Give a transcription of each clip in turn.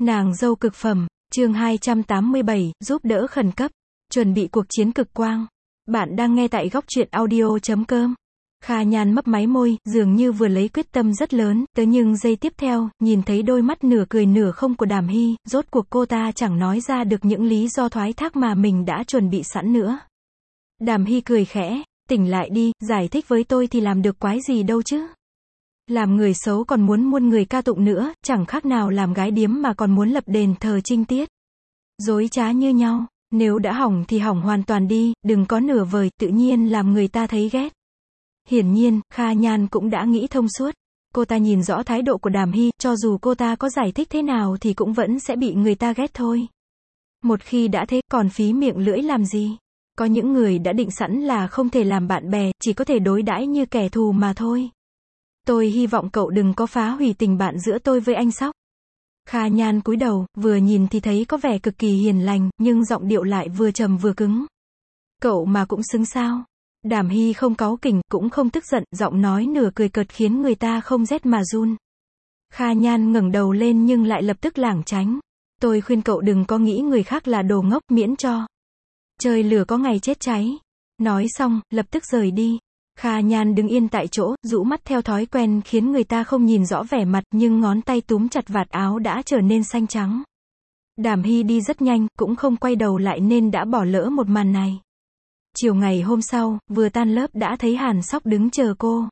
Nàng dâu cực phẩm, chương 287, giúp đỡ khẩn cấp, chuẩn bị cuộc chiến cực quang. Bạn đang nghe tại góc truyện audio.com. Kha Nhan mấp máy môi, dường như vừa lấy quyết tâm rất lớn, nhưng giây tiếp theo, nhìn thấy đôi mắt nửa cười nửa không của Đàm Hy, rốt cuộc cô ta chẳng nói ra được những lý do thoái thác mà mình đã chuẩn bị sẵn nữa. Đàm Hy cười khẽ, tỉnh lại đi, giải thích với tôi thì làm được quái gì đâu chứ. Làm người xấu còn muốn muôn người ca tụng nữa, chẳng khác nào làm gái điếm mà còn muốn lập đền thờ trinh tiết. Dối trá như nhau, nếu đã hỏng thì hỏng hoàn toàn đi, đừng có nửa vời, tự nhiên làm người ta thấy ghét. Hiển nhiên, Kha Nhan cũng đã nghĩ thông suốt. Cô ta nhìn rõ thái độ của Đàm Hy, cho dù cô ta có giải thích thế nào thì cũng vẫn sẽ bị người ta ghét thôi. Một khi đã thế, còn phí miệng lưỡi làm gì? Có những người đã định sẵn là không thể làm bạn bè, chỉ có thể đối đãi như kẻ thù mà thôi. Tôi hy vọng cậu đừng có phá hủy tình bạn giữa tôi với anh Sóc. Kha Nhan cúi đầu, vừa nhìn thì thấy có vẻ cực kỳ hiền lành, nhưng giọng điệu lại vừa trầm vừa cứng. Cậu mà cũng xứng sao? Đàm Hy không cáu kỉnh, cũng không tức giận, giọng nói nửa cười cợt khiến người ta không rét mà run. Kha Nhan ngẩng đầu lên nhưng lại lập tức lảng tránh. Tôi khuyên cậu đừng có nghĩ người khác là đồ ngốc, miễn cho trời lửa có ngày chết cháy. Nói xong, lập tức rời đi. Kha Nhan đứng yên tại chỗ, rũ mắt theo thói quen khiến người ta không nhìn rõ vẻ mặt, nhưng ngón tay túm chặt vạt áo đã trở nên xanh trắng. Đàm Hy đi rất nhanh, cũng không quay đầu lại nên đã bỏ lỡ một màn này. Chiều ngày hôm sau, vừa tan lớp đã thấy Hàn Sóc đứng chờ cô.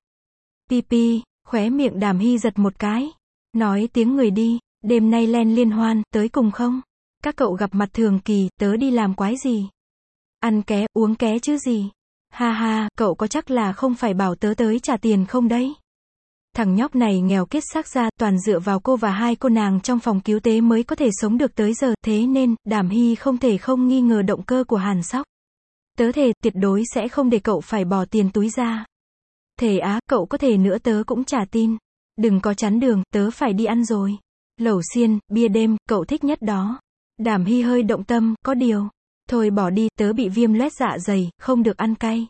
Pi, khóe miệng Đàm Hy giật một cái. Nói tiếng người đi, đêm nay len liên hoan, tới cùng không? Các cậu gặp mặt thường kỳ, tớ đi làm quái gì? Ăn ké, uống ké chứ gì? Ha ha, cậu có chắc là không phải bảo tớ tới trả tiền không đấy? Thằng nhóc này nghèo kiết xác ra, toàn dựa vào cô và hai cô nàng trong phòng cứu tế mới có thể sống được tới giờ, thế nên, Đàm Hy không thể không nghi ngờ động cơ của Hàn Sóc. Tớ thề, tuyệt đối sẽ không để cậu phải bỏ tiền túi ra. Thề á, cậu có thể nữa tớ cũng chả tin. Đừng có chắn đường, tớ phải đi ăn rồi. Lẩu xiên, bia đêm, cậu thích nhất đó. Đàm Hy hơi động tâm, có điều. Thôi bỏ đi, tớ bị viêm loét dạ dày, không được ăn cay.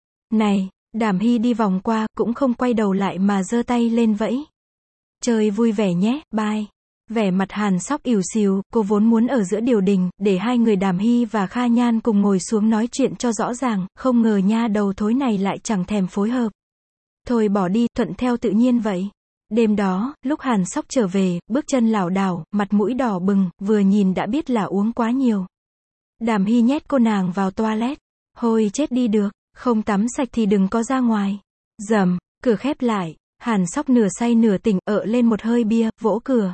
Này, Đàm Hy đi vòng qua, cũng không quay đầu lại mà giơ tay lên vẫy. Chơi vui vẻ nhé, bye. Vẻ mặt Hàn Sóc ỉu xìu, cô vốn muốn ở giữa điều đình, để hai người Đàm Hy và Kha Nhan cùng ngồi xuống nói chuyện cho rõ ràng, không ngờ nha đầu thối này lại chẳng thèm phối hợp. Thôi bỏ đi, thuận theo tự nhiên vậy. Đêm đó, lúc Hàn Sóc trở về, bước chân lảo đảo, mặt mũi đỏ bừng, vừa nhìn đã biết là uống quá nhiều. Đàm Hy nhét cô nàng vào toilet. Hôi chết đi được, không tắm sạch thì đừng có ra ngoài. Rầm, cửa khép lại, Hàn Sóc nửa say nửa tỉnh, lên một hơi bia, vỗ cửa.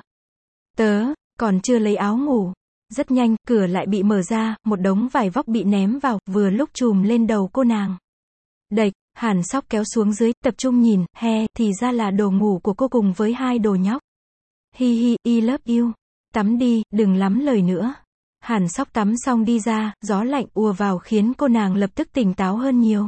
Tớ, còn chưa lấy áo ngủ. Rất nhanh, cửa lại bị mở ra, một đống vải vóc bị ném vào, vừa lúc chùm lên đầu cô nàng. Đệch, Hàn Sóc kéo xuống dưới, tập trung nhìn, thì ra là đồ ngủ của cô cùng với hai đồ nhóc. Hi, I love you. Tắm đi, đừng lắm lời nữa. Hàn Sóc tắm xong đi ra, gió lạnh ùa vào khiến cô nàng lập tức tỉnh táo hơn nhiều.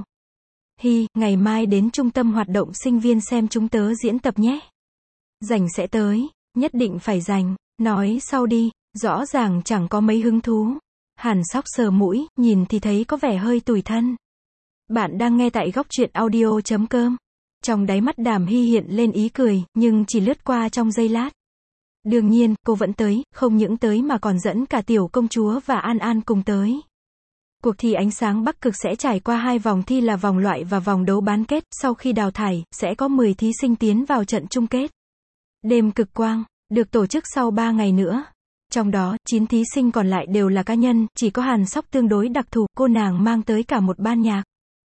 Hi, ngày mai đến trung tâm hoạt động sinh viên xem chúng tớ diễn tập nhé. Rảnh sẽ tới, nhất định phải rảnh, nói sau đi, rõ ràng chẳng có mấy hứng thú. Hàn Sóc sờ mũi, nhìn thì thấy có vẻ hơi tủi thân. Bạn đang nghe tại góc truyện audio.com. Trong đáy mắt Đàm Hy hiện lên ý cười, nhưng chỉ lướt qua trong giây lát. Đương nhiên, cô vẫn tới, không những tới mà còn dẫn cả tiểu công chúa và An An cùng tới. Cuộc thi ánh sáng Bắc Cực sẽ trải qua 2 vòng thi là vòng loại và vòng đấu bán kết, sau khi đào thải, sẽ có 10 thí sinh tiến vào trận chung kết. Đêm cực quang, được tổ chức sau 3 ngày nữa. Trong đó, 9 thí sinh còn lại đều là cá nhân, chỉ có Hàn Sóc tương đối đặc thù, cô nàng mang tới cả một ban nhạc.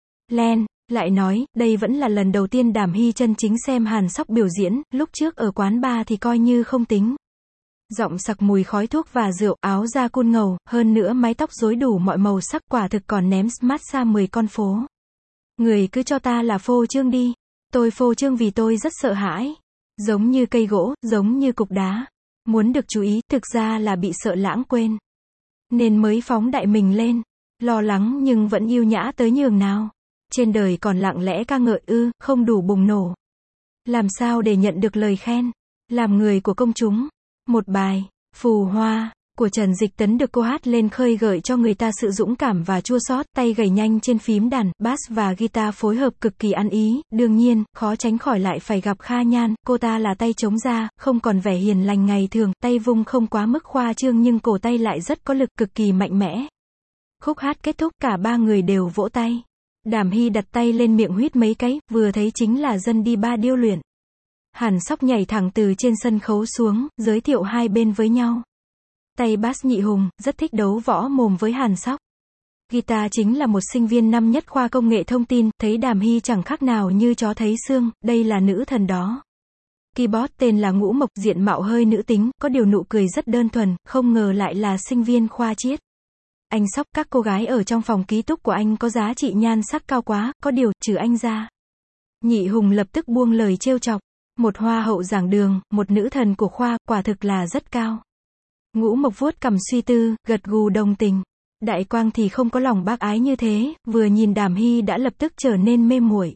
Lại nói, đây vẫn là lần đầu tiên Đàm Hy chân chính xem Hàn Sóc biểu diễn, lúc trước ở quán bar thì coi như không tính. Giọng sặc mùi khói thuốc và rượu, áo da cun ngầu, hơn nữa mái tóc rối đủ mọi màu sắc, quả thực còn ném smart xa 10 con phố. Người cứ cho ta là phô trương đi. Tôi phô trương vì tôi rất sợ hãi. Giống như cây gỗ, giống như cục đá. Muốn được chú ý, thực ra là bị sợ lãng quên. Nên mới phóng đại mình lên. Lo lắng nhưng vẫn yêu nhã tới nhường nào. Trên đời còn lặng lẽ ca ngợi không đủ bùng nổ. Làm sao để nhận được lời khen? Làm người của công chúng. Một bài, phù hoa, của Trần Dịch Tấn được cô hát lên khơi gợi cho người ta sự dũng cảm và chua xót, tay gảy nhanh trên phím đàn, bass và guitar phối hợp cực kỳ ăn ý, đương nhiên, khó tránh khỏi lại phải gặp Kha Nhan, cô ta là tay trống ra, không còn vẻ hiền lành ngày thường, tay vung không quá mức khoa trương nhưng cổ tay lại rất có lực, cực kỳ mạnh mẽ. Khúc hát kết thúc, cả ba người đều vỗ tay. Đàm Hy đặt tay lên miệng huýt mấy cái, vừa thấy chính là dân đi ba điêu luyện. Hàn Sóc nhảy thẳng từ trên sân khấu xuống, giới thiệu hai bên với nhau. Tay bass Nhị Hùng, rất thích đấu võ mồm với Hàn Sóc. Guitar chính là một sinh viên năm nhất khoa công nghệ thông tin, thấy Đàm Hy chẳng khác nào như chó thấy xương, đây là nữ thần đó. Keyboard tên là Ngũ Mộc, diện mạo hơi nữ tính, có điều nụ cười rất đơn thuần, không ngờ lại là sinh viên khoa triết. Anh Sóc, các cô gái ở trong phòng ký túc của anh có giá trị nhan sắc cao quá, có điều, trừ anh ra. Nhị Hùng lập tức buông lời trêu chọc. Một hoa hậu giảng đường, một nữ thần của khoa, quả thực là rất cao. Ngũ Mộc vuốt cằm suy tư, gật gù đồng tình. Đại Quang thì không có lòng bác ái như thế, vừa nhìn Đàm Hy đã lập tức trở nên mê muội.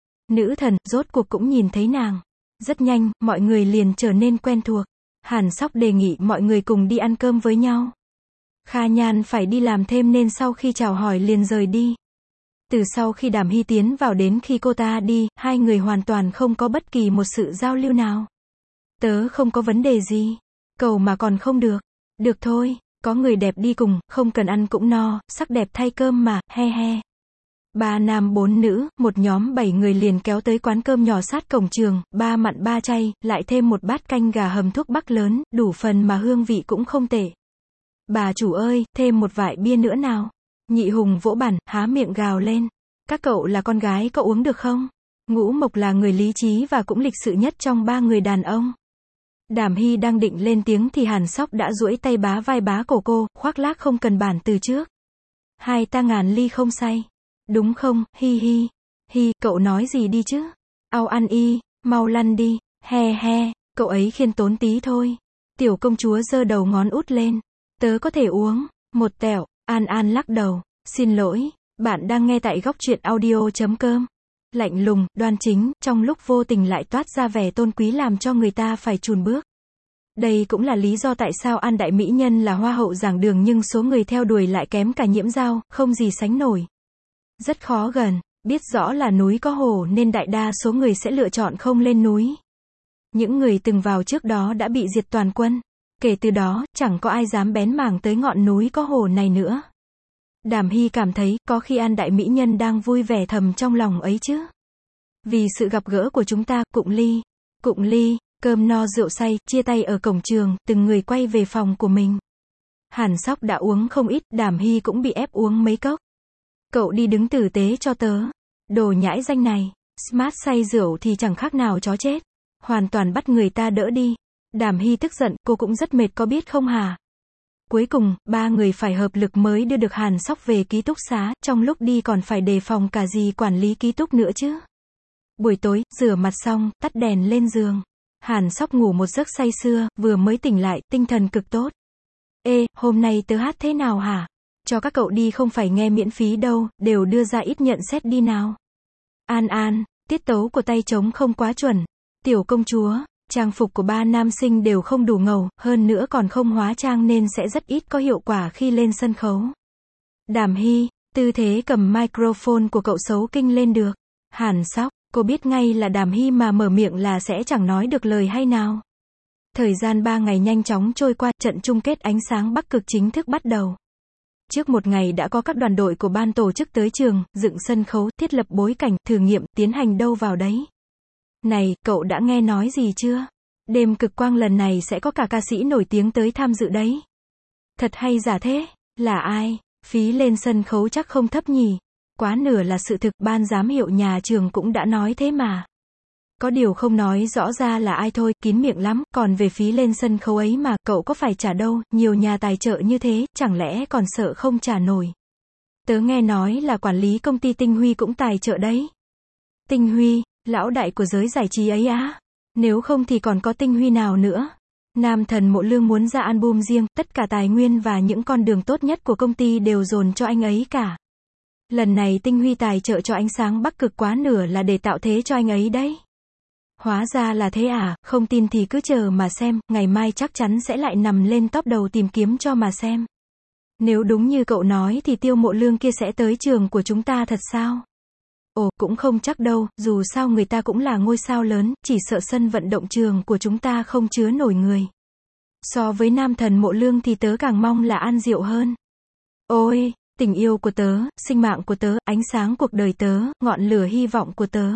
Nữ thần, rốt cuộc cũng nhìn thấy nàng. Rất nhanh, mọi người liền trở nên quen thuộc. Hàn Sóc đề nghị mọi người cùng đi ăn cơm với nhau. Kha Nhan phải đi làm thêm nên sau khi chào hỏi liền rời đi. Từ sau khi Đàm Hy tiến vào đến khi cô ta đi, hai người hoàn toàn không có bất kỳ một sự giao lưu nào. Tớ không có vấn đề gì. Cầu mà còn không được. Được thôi, có người đẹp đi cùng, không cần ăn cũng no, sắc đẹp thay cơm mà, he he. 3 nam 4 nữ, một nhóm 7 người liền kéo tới quán cơm nhỏ sát cổng trường, 3 mặn 3 chay, lại thêm một bát canh gà hầm thuốc bắc lớn, đủ phần mà hương vị cũng không tệ. Bà chủ ơi, thêm một vại bia nữa nào. Nhị Hùng vỗ bàn, há miệng gào lên. Các cậu là con gái, cậu uống được không? Ngũ Mộc là người lý trí và cũng lịch sự nhất trong 3 người đàn ông. Đàm Hy đang định lên tiếng thì Hàn Sóc đã duỗi tay bá vai bá cổ cô, khoác lác không cần bàn từ trước. Hai ta ngàn ly không say. Đúng không, hi hi. Hi, cậu nói gì đi chứ? Ao ăn y, mau lăn đi, he he, cậu ấy khiêm tốn tí thôi. Tiểu công chúa giơ đầu ngón út lên. Tớ có thể uống, một tẹo. An An lắc đầu. Xin lỗi, bạn đang nghe tại góc truyện audio.com. Lạnh lùng, đoan chính, trong lúc vô tình lại toát ra vẻ tôn quý làm cho người ta phải chùn bước. Đây cũng là lý do tại sao An Đại Mỹ Nhân là hoa hậu giảng đường nhưng số người theo đuổi lại kém cả Nhiễm Giao, không gì sánh nổi. Rất khó gần, biết rõ là núi có hồ nên đại đa số người sẽ lựa chọn không lên núi. Những người từng vào trước đó đã bị diệt toàn quân. Kể từ đó, chẳng có ai dám bén mảng tới ngọn núi có hồ này nữa. Đàm Hy cảm thấy, có khi An Đại Mỹ Nhân đang vui vẻ thầm trong lòng ấy chứ. Vì sự gặp gỡ của chúng ta, cụng ly, cơm no rượu say, chia tay ở cổng trường, từng người quay về phòng của mình. Hàn Sóc đã uống không ít, Đàm Hy cũng bị ép uống mấy cốc. Cậu đi đứng tử tế cho tớ. Đồ nhãi danh này, smart say rượu thì chẳng khác nào chó chết. Hoàn toàn bắt người ta đỡ đi. Đàm Hy tức giận, cô cũng rất mệt có biết không hả? Cuối cùng, 3 người phải hợp lực mới đưa được Hàn Sóc về ký túc xá, trong lúc đi còn phải đề phòng cả dì quản lý ký túc nữa chứ. Buổi tối, rửa mặt xong, tắt đèn lên giường. Hàn Sóc ngủ một giấc say sưa, vừa mới tỉnh lại, tinh thần cực tốt. Ê, hôm nay tớ hát thế nào hả? Cho các cậu đi không phải nghe miễn phí đâu, đều đưa ra ít nhận xét đi nào. An An, tiết tấu của tay trống không quá chuẩn. Tiểu công chúa, trang phục của 3 nam sinh đều không đủ ngầu, hơn nữa còn không hóa trang nên sẽ rất ít có hiệu quả khi lên sân khấu. Đàm Hy, tư thế cầm microphone của cậu xấu kinh lên được. Hàn Sóc, cô biết ngay là Đàm Hy mà mở miệng là sẽ chẳng nói được lời hay nào. Thời gian 3 ngày nhanh chóng trôi qua, trận chung kết ánh sáng Bắc Cực chính thức bắt đầu. Trước một ngày đã có các đoàn đội của ban tổ chức tới trường, dựng sân khấu, thiết lập bối cảnh, thử nghiệm, tiến hành đâu vào đấy. Này, cậu đã nghe nói gì chưa? Đêm cực quang lần này sẽ có cả ca sĩ nổi tiếng tới tham dự đấy. Thật hay giả thế? Là ai? Phí lên sân khấu chắc không thấp nhỉ? Quá nửa là sự thực, ban giám hiệu nhà trường cũng đã nói thế mà. Có điều không nói rõ ra là ai thôi, kín miệng lắm, còn về phí lên sân khấu ấy mà, cậu có phải trả đâu, nhiều nhà tài trợ như thế, chẳng lẽ còn sợ không trả nổi. Tớ nghe nói là quản lý công ty Tinh Huy cũng tài trợ đấy. Tinh Huy, lão đại của giới giải trí ấy á? Nếu không thì còn có Tinh Huy nào nữa? Nam thần Mộ Lương muốn ra album riêng, tất cả tài nguyên và những con đường tốt nhất của công ty đều dồn cho anh ấy cả. Lần này Tinh Huy tài trợ cho ánh sáng Bắc Cực quá nửa là để tạo thế cho anh ấy đấy. Hóa ra là thế à, không tin thì cứ chờ mà xem, ngày mai chắc chắn sẽ lại nằm lên top đầu tìm kiếm cho mà xem. Nếu đúng như cậu nói thì Tiêu Mộ Lương kia sẽ tới trường của chúng ta thật sao? Ồ, cũng không chắc đâu, dù sao người ta cũng là ngôi sao lớn, chỉ sợ sân vận động trường của chúng ta không chứa nổi người. So với nam thần Mộ Lương thì tớ càng mong là An Diệu hơn. Ôi, tình yêu của tớ, sinh mạng của tớ, ánh sáng cuộc đời tớ, ngọn lửa hy vọng của tớ.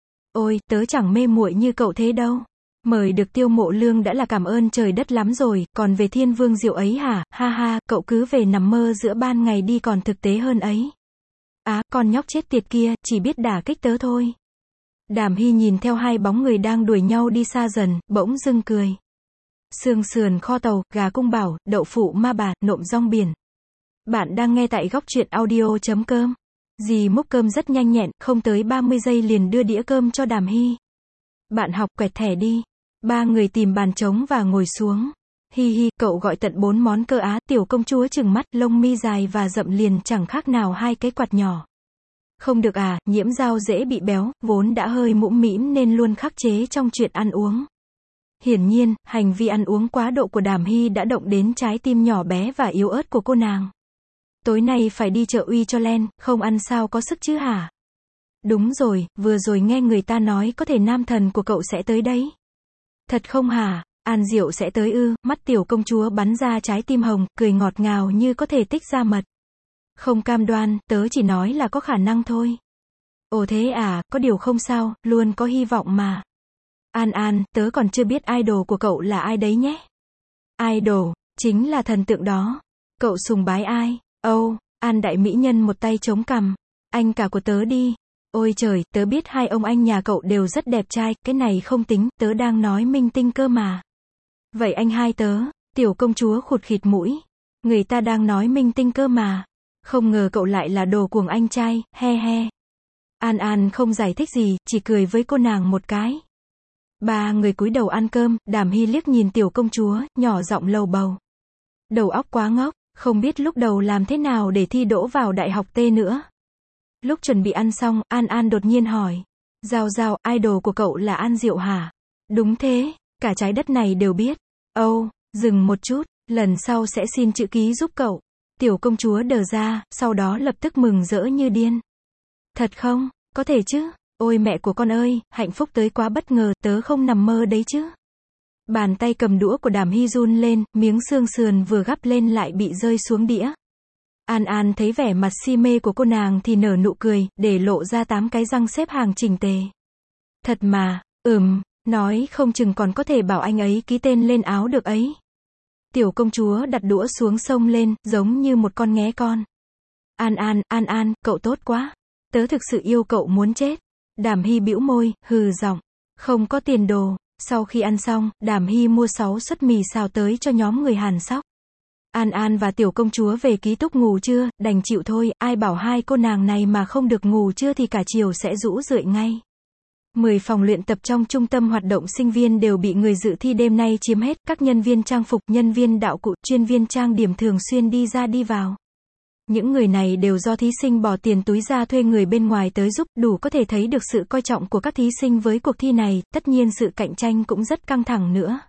Ôi, tớ chẳng mê muội như cậu thế đâu. Mời được Tiêu Mộ Lương đã là cảm ơn trời đất lắm rồi, còn về Thiên Vương Diệu ấy hả, ha ha, cậu cứ về nằm mơ giữa ban ngày đi còn thực tế hơn ấy. Á, con nhóc chết tiệt kia, chỉ biết đả kích tớ thôi. Đàm Hy nhìn theo hai bóng người đang đuổi nhau đi xa dần, bỗng dưng cười. Xương sườn kho tàu, gà cung bảo, đậu phụ ma bà, nộm rong biển. Bạn đang nghe tại góc truyện audio.com. Dì múc cơm rất nhanh nhẹn, không tới 30 giây liền đưa đĩa cơm cho Đàm Hy. Bạn học quẹt thẻ đi. Ba người tìm bàn trống và ngồi xuống. Hi hi, cậu gọi tận 4 món cơ á, tiểu công chúa trừng mắt, lông mi dài và rậm liền chẳng khác nào hai cái quạt nhỏ. Không được à, Nhiễm Giao dễ bị béo, vốn đã hơi mũm mĩm nên luôn khắc chế trong chuyện ăn uống. Hiển nhiên, hành vi ăn uống quá độ của Đàm Hy đã động đến trái tim nhỏ bé và yếu ớt của cô nàng. Tối nay phải đi chợ uy cho len, không ăn sao có sức chứ hả? Đúng rồi, vừa rồi nghe người ta nói có thể nam thần của cậu sẽ tới đấy. Thật không hả? An Diệu sẽ tới ư? Mắt tiểu công chúa bắn ra trái tim hồng, cười ngọt ngào như có thể tích ra mật. Không cam đoan, tớ chỉ nói là có khả năng thôi. Ồ thế à, có điều không sao, luôn có hy vọng mà. An An, tớ còn chưa biết idol của cậu là ai đấy nhé. Idol, chính là thần tượng đó. Cậu sùng bái ai? Âu, An đại mỹ nhân một tay chống cằm. Anh cả của tớ đi. Ôi trời, tớ biết hai ông anh nhà cậu đều rất đẹp trai, cái này không tính, tớ đang nói minh tinh cơ mà. Vậy anh hai tớ, tiểu công chúa khụt khịt mũi. Người ta đang nói minh tinh cơ mà. Không ngờ cậu lại là đồ cuồng anh trai, he he. An An không giải thích gì, chỉ cười với cô nàng một cái. Ba người cúi đầu ăn cơm, Đàm Hy liếc nhìn tiểu công chúa, nhỏ giọng lầu bầu. Đầu óc quá ngốc, không biết lúc đầu làm thế nào để thi đỗ vào đại học T nữa. Lúc chuẩn bị ăn xong, An An đột nhiên hỏi. Giao Giao, idol của cậu là An Diệu hả? Đúng thế, cả trái đất này đều biết. Âu, dừng một chút, lần sau sẽ xin chữ ký giúp cậu. Tiểu công chúa đờ ra, sau đó lập tức mừng rỡ như điên. Thật không? Có thể chứ? Ôi mẹ của con ơi, hạnh phúc tới quá bất ngờ, tớ không nằm mơ đấy chứ. Bàn tay cầm đũa của Đàm Hy run lên, miếng xương sườn vừa gắp lên lại bị rơi xuống đĩa. An An thấy vẻ mặt si mê của cô nàng thì nở nụ cười, để lộ ra 8 cái răng xếp hàng chỉnh tề. Thật mà, nói không chừng còn có thể bảo anh ấy ký tên lên áo được ấy. Tiểu công chúa đặt đũa xuống xông lên, giống như một con nghé con. An An, cậu tốt quá. Tớ thực sự yêu cậu muốn chết. Đàm Hy bĩu môi, hừ giọng. Không có tiền đồ. Sau khi ăn xong, Đàm Hy mua 6 suất mì xào tới cho nhóm người Hàn Sóc. An An và tiểu công chúa về ký túc ngủ trưa, đành chịu thôi, ai bảo hai cô nàng này mà không được ngủ trưa thì cả chiều sẽ rũ rượi ngay. 10 phòng luyện tập trong trung tâm hoạt động sinh viên đều bị người dự thi đêm nay chiếm hết, các nhân viên trang phục, nhân viên đạo cụ, chuyên viên trang điểm thường xuyên đi ra đi vào. Những người này đều do thí sinh bỏ tiền túi ra thuê người bên ngoài tới giúp, đủ có thể thấy được sự coi trọng của các thí sinh với cuộc thi này, tất nhiên sự cạnh tranh cũng rất căng thẳng nữa.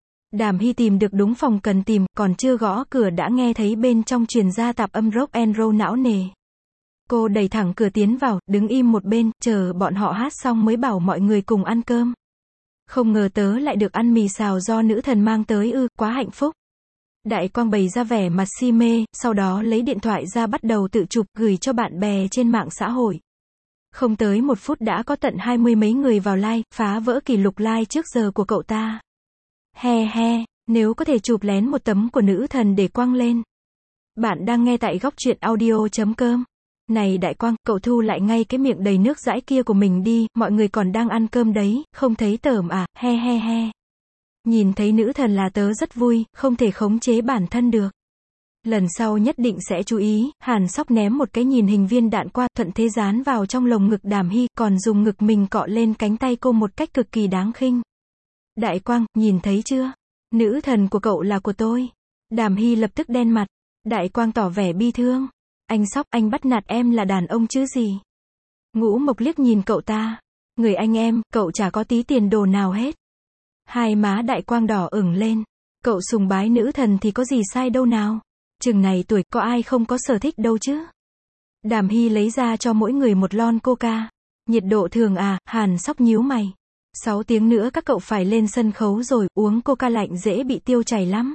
Đàm Hy tìm được đúng phòng cần tìm, còn chưa gõ cửa đã nghe thấy bên trong truyền ra tạp âm rock and roll não nề. Cô đẩy thẳng cửa tiến vào, đứng im một bên, chờ bọn họ hát xong mới bảo mọi người cùng ăn cơm. Không ngờ tớ lại được ăn mì xào do nữ thần mang tới ư, quá hạnh phúc. Đại Quang bày ra vẻ mặt si mê, sau đó lấy điện thoại ra bắt đầu tự chụp, gửi cho bạn bè trên mạng xã hội. Không tới 1 phút đã có tận 20 mấy người vào like, phá vỡ kỷ lục like trước giờ của cậu ta. He he, nếu có thể chụp lén một tấm của nữ thần để quăng lên. Bạn đang nghe tại góc truyện audio.com. Này Đại Quang, cậu thu lại ngay cái miệng đầy nước dãi kia của mình đi, mọi người còn đang ăn cơm đấy, không thấy tởm à, he he he. Nhìn thấy nữ thần là tớ rất vui, không thể khống chế bản thân được. Lần sau nhất định sẽ chú ý. Hàn Sóc ném một cái nhìn hình viên đạn qua, thuận thế dán vào trong lồng ngực Đàm Hy, còn dùng ngực mình cọ lên cánh tay cô một cách cực kỳ đáng khinh. Đại Quang, nhìn thấy chưa? Nữ thần của cậu là của tôi. Đàm Hy lập tức đen mặt. Đại Quang tỏ vẻ bi thương. Anh Sóc, anh bắt nạt em là đàn ông chứ gì? Ngũ Mộc liếc nhìn cậu ta. Người anh em, cậu chả có tí tiền đồ nào hết. Hai má Đại Quang đỏ ửng lên. Cậu sùng bái nữ thần thì có gì sai đâu nào. Chừng này tuổi, có ai không có sở thích đâu chứ. Đàm Hy lấy ra cho mỗi người một lon coca. Nhiệt độ thường à, Hàn Sóc nhíu mày. 6 tiếng nữa các cậu phải lên sân khấu rồi, uống coca lạnh dễ bị tiêu chảy lắm.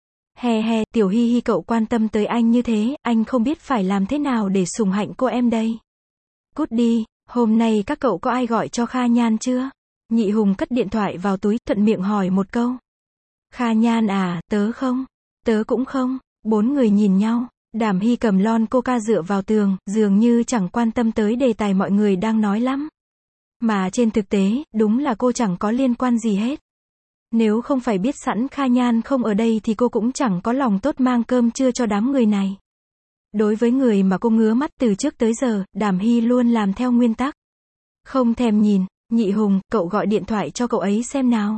He he, Tiểu Hi Hi cậu quan tâm tới anh như thế, anh không biết phải làm thế nào để sủng hạnh cô em đây. Cút đi, hôm nay các cậu có ai gọi cho Kha Nhan chưa? Nhị Hùng cất điện thoại vào túi, thuận miệng hỏi một câu. Kha Nhan à, tớ không? Tớ cũng không. 4 người nhìn nhau. Đàm Hy cầm lon coca dựa vào tường, dường như chẳng quan tâm tới đề tài mọi người đang nói lắm. Mà trên thực tế, đúng là cô chẳng có liên quan gì hết. Nếu không phải biết sẵn Kha Nhan không ở đây thì cô cũng chẳng có lòng tốt mang cơm trưa cho đám người này. Đối với người mà cô ngứa mắt từ trước tới giờ, Đàm Hy luôn làm theo nguyên tắc. Không thèm nhìn. Nhị Hùng, cậu gọi điện thoại cho cậu ấy xem nào.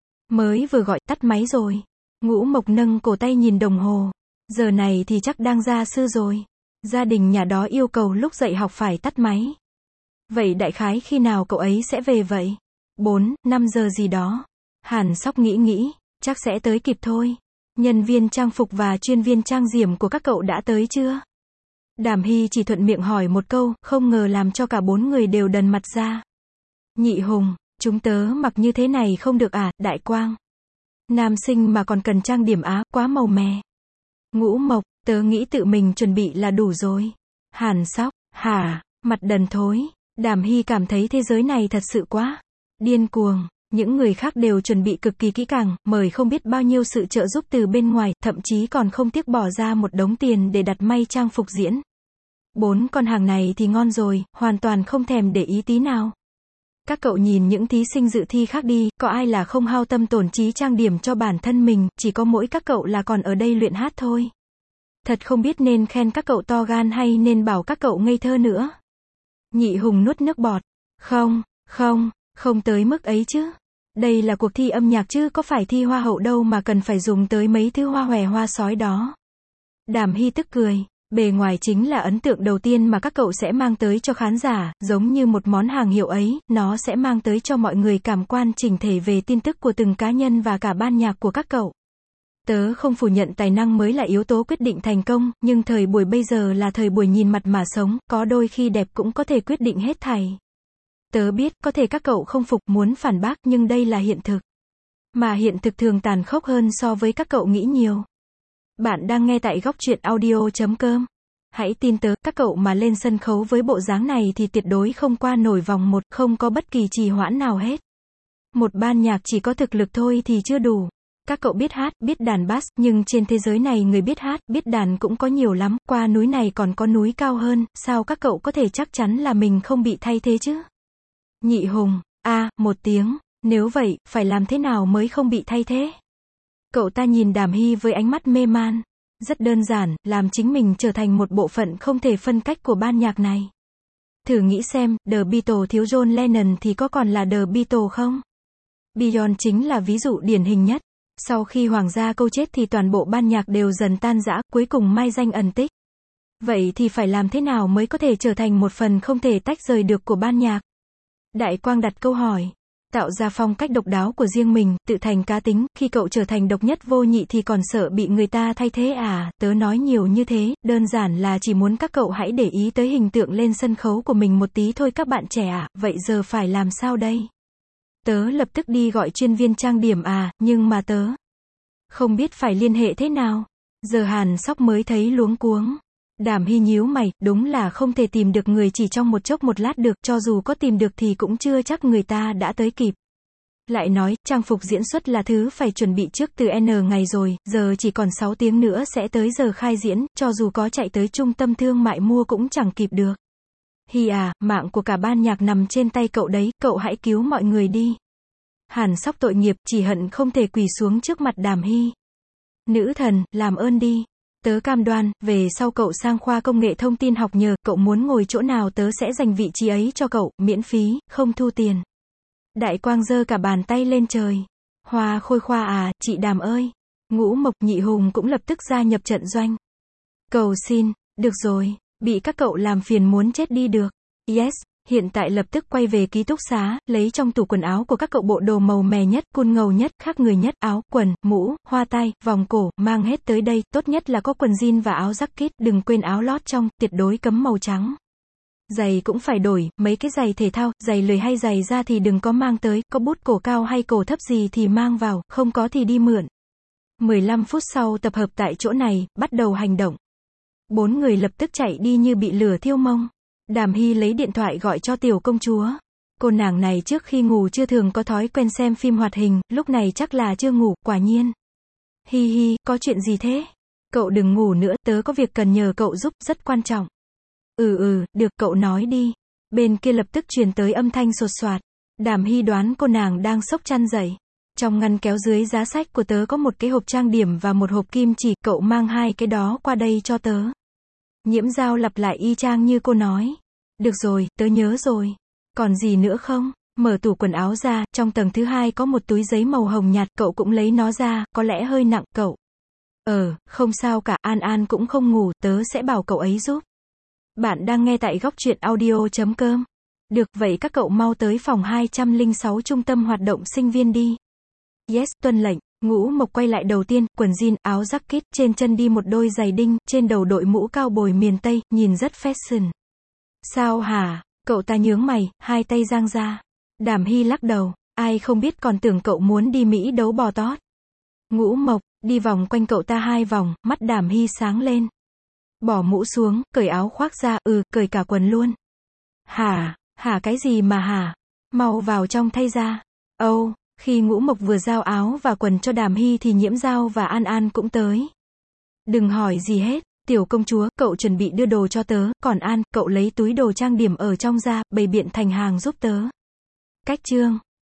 Mới vừa gọi, tắt máy rồi. Ngũ Mộc nâng cổ tay nhìn đồng hồ. Giờ này thì chắc đang gia sư rồi. Gia đình nhà đó yêu cầu lúc dạy học phải tắt máy. Vậy đại khái khi nào cậu ấy sẽ về vậy? 4-5 giờ gì đó. Hàn Sóc nghĩ, chắc sẽ tới kịp thôi. Nhân viên trang phục và chuyên viên trang điểm của các cậu đã tới chưa? Đàm Hy chỉ thuận miệng hỏi một câu, không ngờ làm cho cả 4 người đều đần mặt ra. Nhị Hùng, chúng tớ mặc như thế này không được à, Đại Quang? Nam sinh mà còn cần trang điểm á, quá màu mè. Ngũ Mộc, tớ nghĩ tự mình chuẩn bị là đủ rồi. Hàn Sóc, hả, mặt đần thối. Đàm Hy cảm thấy thế giới này thật sự quá điên cuồng. Những người khác đều chuẩn bị cực kỳ kỹ càng, mời không biết bao nhiêu sự trợ giúp từ bên ngoài, thậm chí còn không tiếc bỏ ra một đống tiền để đặt may trang phục diễn. 4 con hàng này thì ngon rồi, hoàn toàn không thèm để ý tí nào. Các cậu nhìn những thí sinh dự thi khác đi, có ai là không hao tâm tổn trí trang điểm cho bản thân mình, chỉ có mỗi các cậu là còn ở đây luyện hát thôi. Thật không biết nên khen các cậu to gan hay nên bảo các cậu ngây thơ nữa. Nhị Hùng nuốt nước bọt. Không tới mức ấy chứ. Đây là cuộc thi âm nhạc chứ có phải thi hoa hậu đâu mà cần phải dùng tới mấy thứ hoa hòe hoa sói đó. Đàm Hy tức cười. Bề ngoài chính là ấn tượng đầu tiên mà các cậu sẽ mang tới cho khán giả, giống như một món hàng hiệu ấy, nó sẽ mang tới cho mọi người cảm quan chỉnh thể về tin tức của từng cá nhân và cả ban nhạc của các cậu. Tớ không phủ nhận tài năng mới là yếu tố quyết định thành công, nhưng thời buổi bây giờ là thời buổi nhìn mặt mà sống, có đôi khi đẹp cũng có thể quyết định hết thảy. Tớ biết, có thể các cậu không phục, muốn phản bác, nhưng đây là hiện thực. Mà hiện thực thường tàn khốc hơn so với các cậu nghĩ nhiều. Bạn đang nghe tại góc truyện audio.com. Hãy tin tớ, các cậu mà lên sân khấu với bộ dáng này thì tuyệt đối không qua nổi vòng 1, không có bất kỳ trì hoãn nào hết. Một ban nhạc chỉ có thực lực thôi thì chưa đủ. Các cậu biết hát, biết đàn bass, nhưng trên thế giới này người biết hát, biết đàn cũng có nhiều lắm, qua núi này còn có núi cao hơn, sao các cậu có thể chắc chắn là mình không bị thay thế chứ? Nhị Hùng, một tiếng, nếu vậy, phải làm thế nào mới không bị thay thế? Cậu ta nhìn Đàm Hy với ánh mắt mê man. Rất đơn giản, làm chính mình trở thành một bộ phận không thể phân cách của ban nhạc này. Thử nghĩ xem, The Beatles thiếu John Lennon thì có còn là The Beatles không? Beyond chính là ví dụ điển hình nhất. Sau khi Hoàng gia câu chết thì toàn bộ ban nhạc đều dần tan rã, cuối cùng mai danh ẩn tích. Vậy thì phải làm thế nào mới có thể trở thành một phần không thể tách rời được của ban nhạc? Đại Quang đặt câu hỏi. Tạo ra phong cách độc đáo của riêng mình, tự thành cá tính, khi cậu trở thành độc nhất vô nhị thì còn sợ bị người ta thay thế à? Tớ nói nhiều như thế, đơn giản là chỉ muốn các cậu hãy để ý tới hình tượng lên sân khấu của mình một tí thôi các bạn trẻ ạ. Vậy giờ phải làm sao đây? Tớ lập tức đi gọi chuyên viên trang điểm à, nhưng mà tớ không biết phải liên hệ thế nào. Giờ Hàn Sóc mới thấy luống cuống. Đàm Hy nhíu mày, đúng là không thể tìm được người chỉ trong một chốc một lát được, cho dù có tìm được thì cũng chưa chắc người ta đã tới kịp. Lại nói, trang phục diễn xuất là thứ phải chuẩn bị trước từ N ngày rồi, giờ chỉ còn 6 tiếng nữa sẽ tới giờ khai diễn, cho dù có chạy tới trung tâm thương mại mua cũng chẳng kịp được. Hy à, mạng của cả ban nhạc nằm trên tay cậu đấy, cậu hãy cứu mọi người đi. Hàn Sóc tội nghiệp, chỉ hận không thể quỳ xuống trước mặt Đàm Hy. Nữ thần, làm ơn đi. Tớ cam đoan, về sau cậu sang khoa công nghệ thông tin học nhờ, cậu muốn ngồi chỗ nào tớ sẽ dành vị trí ấy cho cậu, miễn phí, không thu tiền. Đại Quang giơ cả bàn tay lên trời. Hoa Khôi Khoa à, chị Đàm ơi. Ngũ Mộc Nhị Hùng cũng lập tức gia nhập trận doanh. Cầu xin, được rồi, bị các cậu làm phiền muốn chết đi được. Yes, Hiện tại lập tức quay về ký túc xá, lấy trong tủ quần áo của các cậu bộ đồ màu mè nhất, cool ngầu nhất, khác người nhất, áo, quần, mũ, hoa tai, vòng cổ, mang hết tới đây, tốt nhất là có quần jean và áo jacket, đừng quên áo lót trong, tuyệt đối cấm màu trắng. Giày cũng phải đổi, mấy cái giày thể thao, giày lười hay giày da thì đừng có mang tới, có bút cổ cao hay cổ thấp gì thì mang vào, không có thì đi mượn. 15 phút sau tập hợp tại chỗ này, bắt đầu hành động. 4 người lập tức chạy đi như bị lửa thiêu mông. Đàm Hy lấy điện thoại gọi cho tiểu công chúa. Cô nàng này trước khi ngủ chưa thường có thói quen xem phim hoạt hình, lúc này chắc là chưa ngủ, quả nhiên. Hi hi, có chuyện gì thế? Cậu đừng ngủ nữa, tớ có việc cần nhờ cậu giúp, rất quan trọng. Được, cậu nói đi. Bên kia lập tức truyền tới âm thanh sột soạt. Đàm Hy đoán cô nàng đang xốc chăn dậy. Trong ngăn kéo dưới giá sách của tớ có một cái hộp trang điểm và một hộp kim chỉ, cậu mang hai cái đó qua đây cho tớ. Nhiễm Dao lặp lại y chang như cô nói. Được rồi, tớ nhớ rồi. Còn gì nữa không? Mở tủ quần áo ra, trong tầng thứ hai có một túi giấy màu hồng nhạt, cậu cũng lấy nó ra, có lẽ hơi nặng, cậu. Không sao cả, An An cũng không ngủ, tớ sẽ bảo cậu ấy giúp. Bạn đang nghe tại góc truyện audio.com. Được, vậy các cậu mau tới phòng 206 trung tâm hoạt động sinh viên đi. Yes, tuân lệnh. Ngũ Mộc quay lại đầu tiên, quần jean, áo jacket, trên chân đi một đôi giày đinh, trên đầu đội mũ cao bồi miền Tây, nhìn rất fashion. Sao hả? Cậu ta nhướng mày, hai tay giang ra. Đàm Hy lắc đầu, ai không biết còn tưởng cậu muốn đi Mỹ đấu bò tót. Ngũ Mộc, đi vòng quanh cậu ta 2 vòng, mắt Đàm Hy sáng lên. Bỏ mũ xuống, cởi áo khoác ra, cởi cả quần luôn. Hả cái gì mà hả? Mau vào trong thay ra. Khi Ngũ Mộc vừa giao áo và quần cho Đàm Hy thì Nhiễm Dao và An An cũng tới. Đừng hỏi gì hết, tiểu công chúa, cậu chuẩn bị đưa đồ cho tớ, còn An, cậu lấy túi đồ trang điểm ở trong ra, bày biện thành hàng giúp tớ. Cách chương.